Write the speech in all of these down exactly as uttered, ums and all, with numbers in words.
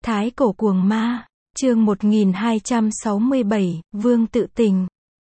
Thái cổ cuồng ma, chương một nghìn hai trăm sáu mươi bảy, Vương tự tình.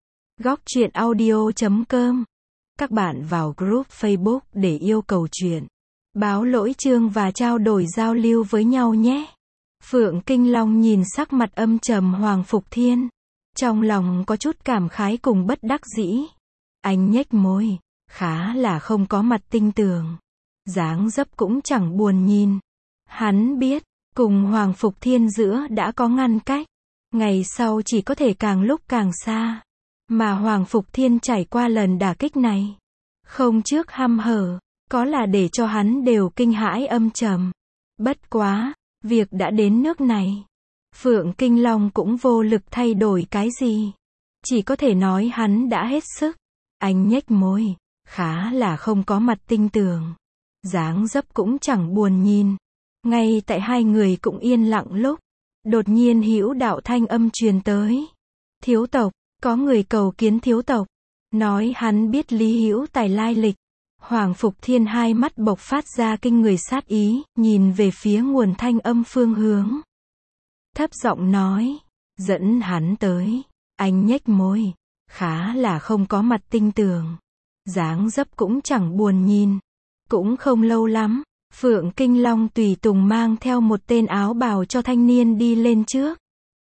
Góc truyện audio chấm com. Các bạn vào group Facebook để yêu cầu truyện, báo lỗi chương và trao đổi giao lưu với nhau nhé. Phượng Kinh Long nhìn sắc mặt âm trầm Hoàng Phục Thiên, trong lòng có chút cảm khái cùng bất đắc dĩ. Anh nhếch môi, khá là không có mặt tinh tường, dáng dấp cũng chẳng buồn nhìn. Hắn biết, cùng Hoàng Phục Thiên giữa đã có ngăn cách, ngày sau chỉ có thể càng lúc càng xa. Mà Hoàng Phục Thiên trải qua lần đả kích này, không trước hăm hở, có là để cho hắn đều kinh hãi âm trầm. Bất quá, việc đã đến nước này, Phượng Kinh Long cũng vô lực thay đổi cái gì. Chỉ có thể nói hắn đã hết sức. Anh nhếch môi, khá là không có mặt tinh tường, dáng dấp cũng chẳng buồn nhìn. Ngay tại hai người cũng yên lặng lúc, đột nhiên hữu đạo thanh âm truyền tới. Thiếu tộc, có người cầu kiến thiếu tộc, nói hắn biết Lý Hữu Tài lai lịch. Hoàng Phục Thiên hai mắt bộc phát ra kinh người sát ý, nhìn về phía nguồn thanh âm phương hướng. Thấp giọng nói, dẫn hắn tới. Anh nhếch môi, khá là không có mặt tinh tường, dáng dấp cũng chẳng buồn nhìn. Cũng không lâu lắm, Phượng Kinh Long tùy tùng mang theo một tên áo bào cho thanh niên đi lên trước.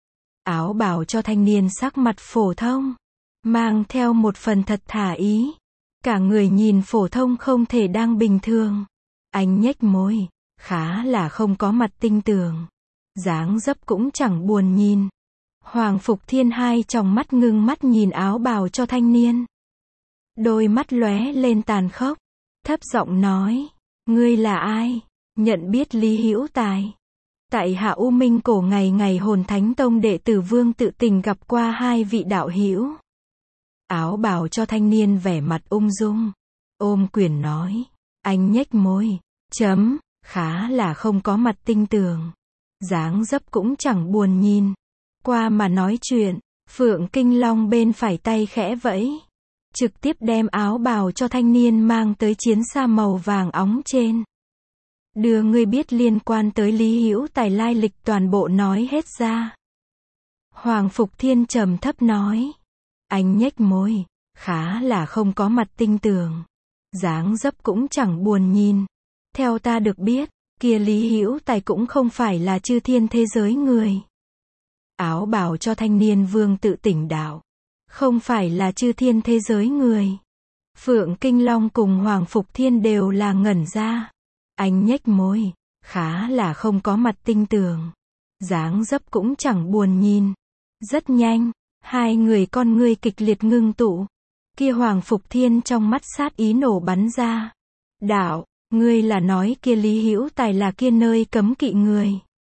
Áo bào cho thanh niên sắc mặt phổ thông, mang theo một phần thật thà ý. Cả người nhìn phổ thông không thể đang bình thường. Anh nhếch môi, khá là không có mặt tinh tường, dáng dấp cũng chẳng buồn nhìn. Hoàng Phục Thiên hai tròng mắt ngưng mắt nhìn áo bào cho thanh niên. Đôi mắt lóe lên tàn khốc, thấp giọng nói, ngươi là ai? Nhận biết Lý Hữu Tài. Tại Hạ U Minh cổ ngày ngày Hồn Thánh Tông đệ tử Vương tự tình gặp qua hai vị đạo hữu. Áo bào cho thanh niên vẻ mặt ung dung, ôm quyền nói. Anh nhếch môi, chấm, khá là không có mặt tinh tường, dáng dấp cũng chẳng buồn nhìn. Qua mà nói chuyện, Phượng Kinh Long bên phải tay khẽ vẫy, trực tiếp đem áo bào cho thanh niên mang tới chiến xa màu vàng óng trên. Đưa ngươi biết liên quan tới Lý Hữu Tài lai lịch toàn bộ nói hết ra. Hoàng Phục Thiên trầm thấp nói. Anh nhếch môi, khá là không có mặt tinh tường, dáng dấp cũng chẳng buồn nhìn. Theo ta được biết, kia Lý Hữu Tài cũng không phải là chư thiên thế giới người. Áo bào cho thanh niên Vương tự tỉnh đạo, không phải là chư thiên thế giới người. Phượng Kinh Long cùng Hoàng Phục Thiên đều là ngẩn ra. Anh nhếch môi, khá là không có mặt tinh tường, dáng dấp cũng chẳng buồn nhìn. Rất nhanh, hai người con ngươi kịch liệt ngưng tụ. Kia Hoàng Phục Thiên trong mắt sát ý nổ bắn ra. Đạo, ngươi là nói kia Lý Hữu Tài là kia nơi cấm kỵ người?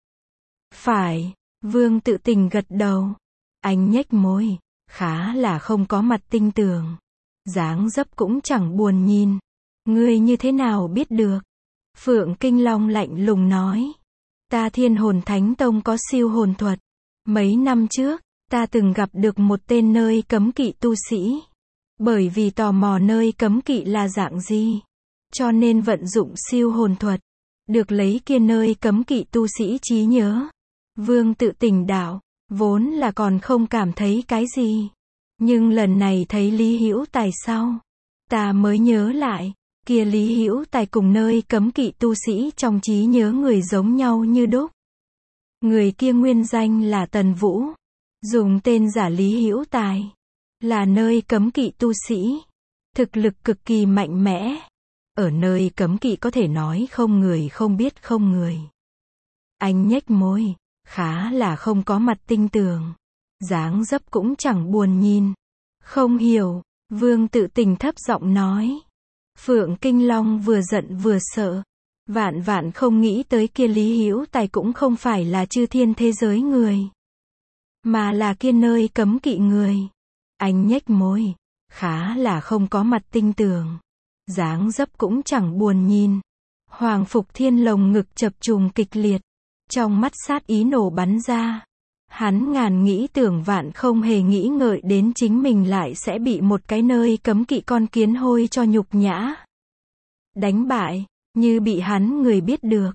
Phải, Vương tự tình gật đầu. Anh nhếch môi, khá là không có mặt tinh tường, dáng dấp cũng chẳng buồn nhìn. Ngươi như thế nào biết được? Phượng Kinh Long lạnh lùng nói. Ta Thiên Hồn Thánh Tông có siêu hồn thuật. Mấy năm trước, ta từng gặp được một tên nơi cấm kỵ tu sĩ. Bởi vì tò mò nơi cấm kỵ là dạng gì, cho nên vận dụng siêu hồn thuật, được lấy kia nơi cấm kỵ tu sĩ trí nhớ. Vương tự tỉnh đạo, vốn là còn không cảm thấy cái gì. Nhưng lần này thấy Lý Hữu Tài sau, ta mới nhớ lại, kia Lý Hữu Tài cùng nơi cấm kỵ tu sĩ trong trí nhớ người giống nhau như đúc. Người kia nguyên danh là Tần Vũ, dùng tên giả Lý Hữu Tài, là nơi cấm kỵ tu sĩ, thực lực cực kỳ mạnh mẽ. Ở nơi cấm kỵ có thể nói không người không biết không người. Anh nhếch môi, khá là không có mặt tinh tường, dáng dấp cũng chẳng buồn nhìn. Không hiểu, Vương tự tình thấp giọng nói. Phượng Kinh Long vừa giận vừa sợ, vạn vạn không nghĩ tới kia Lý Hữu Tài cũng không phải là chư thiên thế giới người, mà là kia nơi cấm kỵ người. Anh nhếch môi, khá là không có mặt tinh tường, dáng dấp cũng chẳng buồn nhìn. Hoàng Phục Thiên lồng ngực chập trùng kịch liệt, trong mắt sát ý nổ bắn ra. Hắn ngàn nghĩ tưởng vạn không hề nghĩ ngợi đến chính mình lại sẽ bị một cái nơi cấm kỵ con kiến hôi cho nhục nhã đánh bại. Như bị hắn người biết được,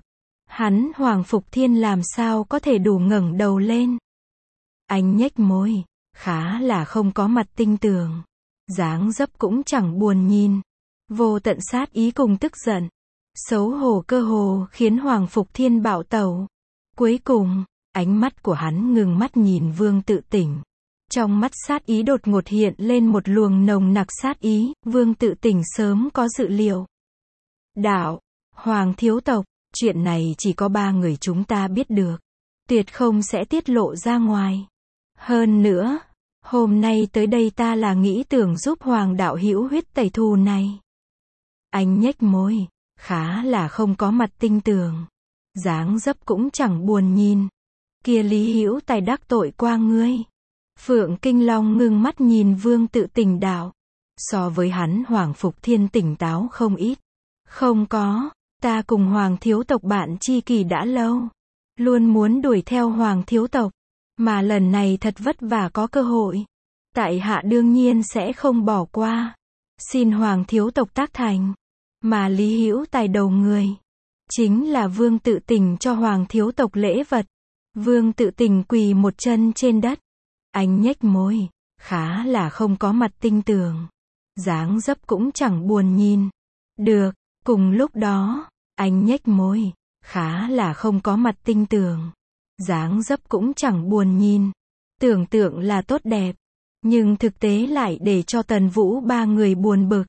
Hắn Hoàng Phục Thiên làm sao có thể đủ ngẩng đầu lên. Anh nhếch môi, khá là không có mặt tinh tường. Dáng dấp cũng chẳng buồn nhìn. Vô tận sát ý cùng tức giận. Xấu hổ cơ hồ khiến Hoàng Phục Thiên bạo tẩu. Cuối cùng, ánh mắt của hắn ngừng mắt nhìn Vương Tự Tỉnh. Trong mắt sát ý đột ngột hiện lên một luồng nồng nặc sát ý, Vương Tự Tỉnh sớm có dự liệu. Đạo, Hoàng thiếu tộc, chuyện này chỉ có ba người chúng ta biết được. Tuyệt không sẽ tiết lộ ra ngoài. Hơn nữa, hôm nay tới đây ta là nghĩ tưởng giúp Hoàng đạo hữu huyết tẩy thù này. Anh nhếch môi, khá là không có mặt tinh tường. Dáng dấp cũng chẳng buồn nhìn. Kia Lý Hữu Tài đắc tội qua ngươi. Phượng Kinh Long ngưng mắt nhìn Vương Tự Tỉnh đạo. So với hắn Hoàng Phục Thiên tỉnh táo không ít. Không có, ta cùng Hoàng thiếu tộc bạn tri kỷ đã lâu. Luôn muốn đuổi theo Hoàng thiếu tộc. Mà lần này thật vất vả có cơ hội. Tại hạ đương nhiên sẽ không bỏ qua. Xin Hoàng thiếu tộc tác thành. Mà Lý Hữu Tài đầu người. Chính là Vương Tự Tỉnh cho Hoàng thiếu tộc lễ vật. Vương Tự Tỉnh quỳ một chân trên đất. Anh nhếch môi, khá là không có mặt tinh tường. Dáng dấp cũng chẳng buồn nhìn. Được, cùng lúc đó, anh nhếch môi, khá là không có mặt tinh tường. Dáng dấp cũng chẳng buồn nhìn. Tưởng tượng là tốt đẹp, nhưng thực tế lại để cho Tần Vũ ba người buồn bực.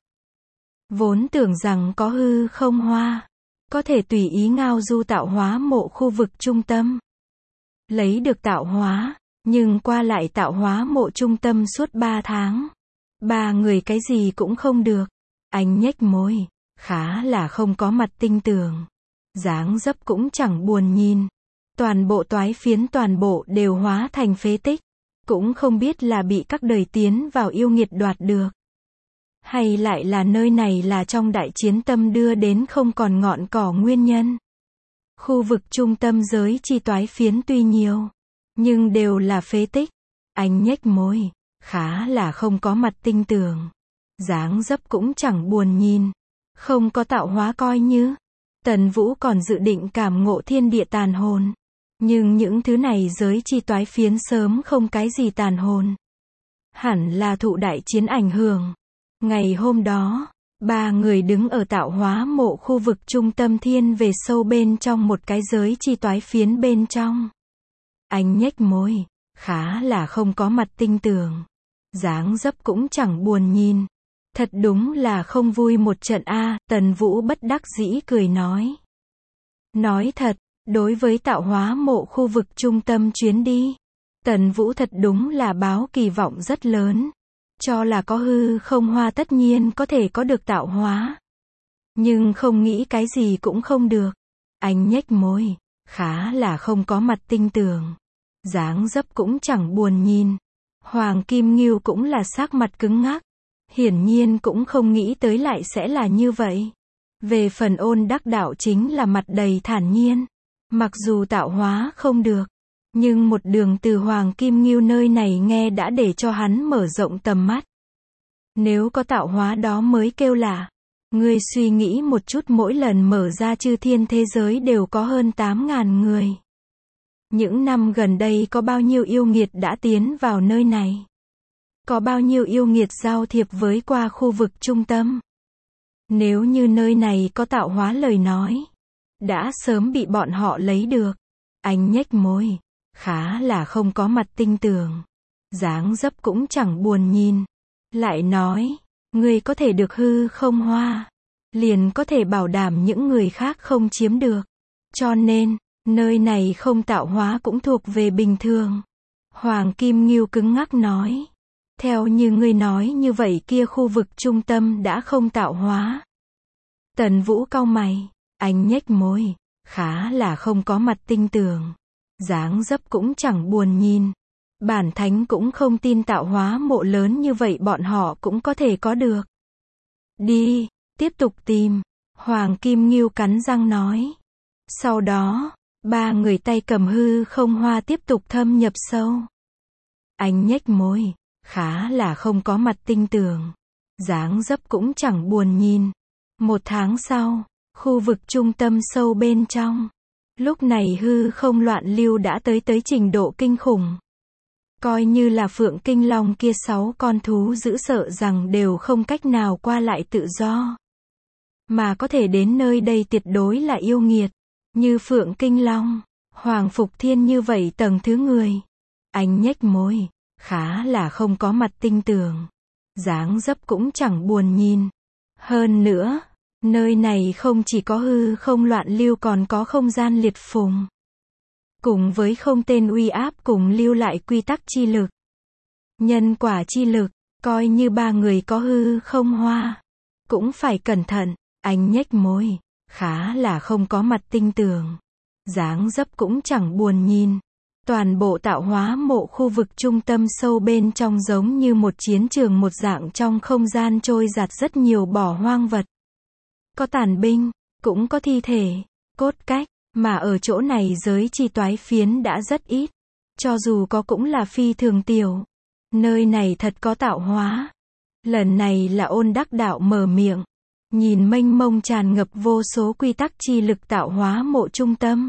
Vốn tưởng rằng có hư không hoa, có thể tùy ý ngao du tạo hóa mộ khu vực trung tâm. Lấy được tạo hóa, nhưng qua lại tạo hóa mộ trung tâm suốt ba tháng. Ba người cái gì cũng không được. Anh nhếch môi, khá là không có mặt tinh tường. Dáng dấp cũng chẳng buồn nhìn. Toàn bộ toái phiến toàn bộ đều hóa thành phế tích. Cũng không biết là bị các đời tiến vào yêu nghiệt đoạt được. Hay lại là nơi này là trong đại chiến tâm đưa đến không còn ngọn cỏ nguyên nhân. Khu vực trung tâm giới chi toái phiến tuy nhiều, nhưng đều là phế tích. Anh nhếch môi, khá là không có mặt tinh tường. Dáng dấp cũng chẳng buồn nhìn. Không có tạo hóa coi như. Tần Vũ còn dự định cảm ngộ thiên địa tàn hồn. Nhưng những thứ này giới chi toái phiến sớm không cái gì tàn hồn. Hẳn là thụ đại chiến ảnh hưởng. Ngày hôm đó, ba người đứng ở tạo hóa mộ khu vực trung tâm thiên về sâu bên trong một cái giới chi toái phiến bên trong. Anh nhếch môi, khá là không có mặt tinh tường. Dáng dấp cũng chẳng buồn nhìn. Thật đúng là không vui một trận a, Tần Vũ bất đắc dĩ cười nói. Nói thật, đối với tạo hóa mộ khu vực trung tâm chuyến đi, Tần Vũ thật đúng là báo kỳ vọng rất lớn. Cho là có hư không hoa tất nhiên có thể có được tạo hóa. Nhưng không nghĩ cái gì cũng không được. Anh nhếch môi, khá là không có mặt tinh tường. Dáng dấp cũng chẳng buồn nhìn. Hoàng Kim Ngưu cũng là sắc mặt cứng ngắc. Hiển nhiên cũng không nghĩ tới lại sẽ là như vậy. Về phần Ôn Đắc Đạo chính là mặt đầy thản nhiên. Mặc dù tạo hóa không được, nhưng một đường từ Hoàng Kim Ngưu nơi này nghe đã để cho hắn mở rộng tầm mắt. Nếu có tạo hóa đó mới kêu lạ. Ngươi suy nghĩ một chút, mỗi lần mở ra chư thiên thế giới đều có hơn tám ngàn người. Những năm gần đây có bao nhiêu yêu nghiệt đã tiến vào nơi này? Có bao nhiêu yêu nghiệt giao thiệp với qua khu vực trung tâm? Nếu như nơi này có tạo hóa lời nói, đã sớm bị bọn họ lấy được. Anh nhếch môi, khá là không có mặt tinh tường. Dáng dấp cũng chẳng buồn nhìn. Lại nói, ngươi có thể được hư không hoa, liền có thể bảo đảm những người khác không chiếm được. Cho nên, nơi này không tạo hóa cũng thuộc về bình thường. Hoàng Kim Ngưu cứng ngắc nói. Theo như ngươi nói như vậy kia khu vực trung tâm đã không tạo hóa. Tần Vũ cau mày, anh nhếch môi, khá là không có mặt tinh tường. Dáng dấp cũng chẳng buồn nhìn. Bản thánh cũng không tin tạo hóa mộ lớn như vậy bọn họ cũng có thể có được. Đi, tiếp tục tìm. Hoàng Kim Ngưu cắn răng nói. Sau đó, ba người tay cầm hư không hoa tiếp tục thâm nhập sâu. Anh nhếch môi, khá là không có mặt tinh tường. Dáng dấp cũng chẳng buồn nhìn. Một tháng sau, khu vực trung tâm sâu bên trong. Lúc này hư không loạn lưu đã tới tới trình độ kinh khủng. Coi như là Phượng Kinh Long kia sáu con thú dữ sợ rằng đều không cách nào qua lại tự do. Mà có thể đến nơi đây tuyệt đối là yêu nghiệt. Như Phượng Kinh Long, Hoàng Phục Thiên như vậy tầng thứ người. Anh nhếch môi, khá là không có mặt tinh tường. Dáng dấp cũng chẳng buồn nhìn. Hơn nữa, nơi này không chỉ có hư không loạn lưu còn có không gian liệt phùng. Cùng với không tên uy áp cùng lưu lại quy tắc chi lực. Nhân quả chi lực, coi như ba người có hư không hoa. Cũng phải cẩn thận, anh nhếch môi, khá là không có mặt tinh tường. Dáng dấp cũng chẳng buồn nhìn. Toàn bộ tạo hóa mộ khu vực trung tâm sâu bên trong giống như một chiến trường một dạng trong không gian trôi giạt rất nhiều bỏ hoang vật. Có tàn binh, cũng có thi thể, cốt cách, mà ở chỗ này giới chi toái phiến đã rất ít. Cho dù có cũng là phi thường tiểu. Nơi này thật có tạo hóa. Lần này là Ôn Đắc Đạo mở miệng. Nhìn mênh mông tràn ngập vô số quy tắc chi lực tạo hóa mộ trung tâm.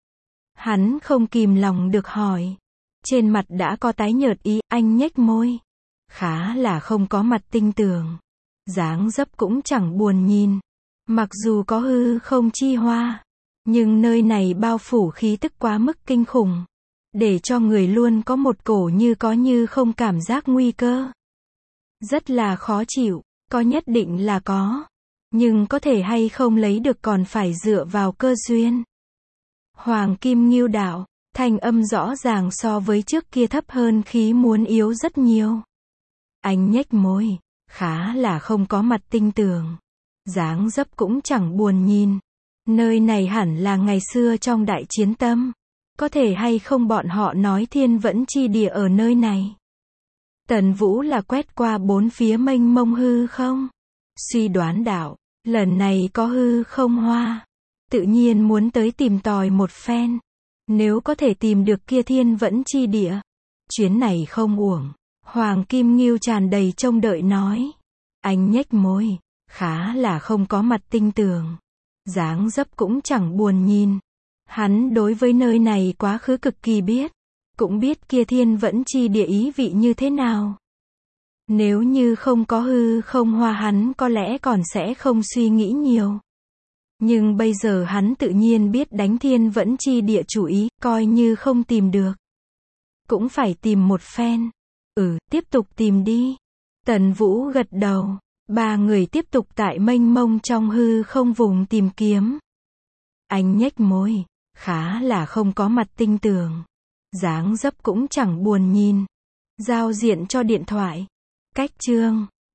Hắn không kìm lòng được hỏi. Trên mặt đã có tái nhợt ý, anh nhếch môi. Khá là không có mặt tinh tường. Dáng dấp cũng chẳng buồn nhìn. Mặc dù có hư không chi hoa. Nhưng nơi này bao phủ khí tức quá mức kinh khủng. Để cho người luôn có một cổ như có như không cảm giác nguy cơ. Rất là khó chịu, có nhất định là có. Nhưng có thể hay không lấy được còn phải dựa vào cơ duyên. Hoàng Kim Ngưu Đạo, thanh âm rõ ràng so với trước kia thấp hơn khí muốn yếu rất nhiều. Anh nhếch môi, khá là không có mặt tinh tường. Dáng dấp cũng chẳng buồn nhìn. Nơi này hẳn là ngày xưa trong đại chiến tâm. Có thể hay không bọn họ nói thiên vẫn chi địa ở nơi này. Tần Vũ là quét qua bốn phía mênh mông hư không. Suy đoán đạo, lần này có hư không hoa. Tự nhiên muốn tới tìm tòi một phen. Nếu có thể tìm được kia thiên vẫn chi địa. Chuyến này không uổng. Hoàng Kim Ngưu tràn đầy trông đợi nói. Anh nhếch môi, khá là không có mặt tinh tường. Dáng dấp cũng chẳng buồn nhìn. Hắn đối với nơi này quá khứ cực kỳ biết. Cũng biết kia thiên vẫn chi địa ý vị như thế nào. Nếu như không có hư không hoa hắn có lẽ còn sẽ không suy nghĩ nhiều. Nhưng bây giờ hắn tự nhiên biết đánh thiên vẫn chi địa chủ ý, coi như không tìm được. Cũng phải tìm một phen. Ừ, tiếp tục tìm đi. Tần Vũ gật đầu. Ba người tiếp tục tại mênh mông trong hư không vùng tìm kiếm. Anh nhếch môi, khá là không có mặt tinh tường. Dáng dấp cũng chẳng buồn nhìn. Giao diện cho điện thoại. Cách chương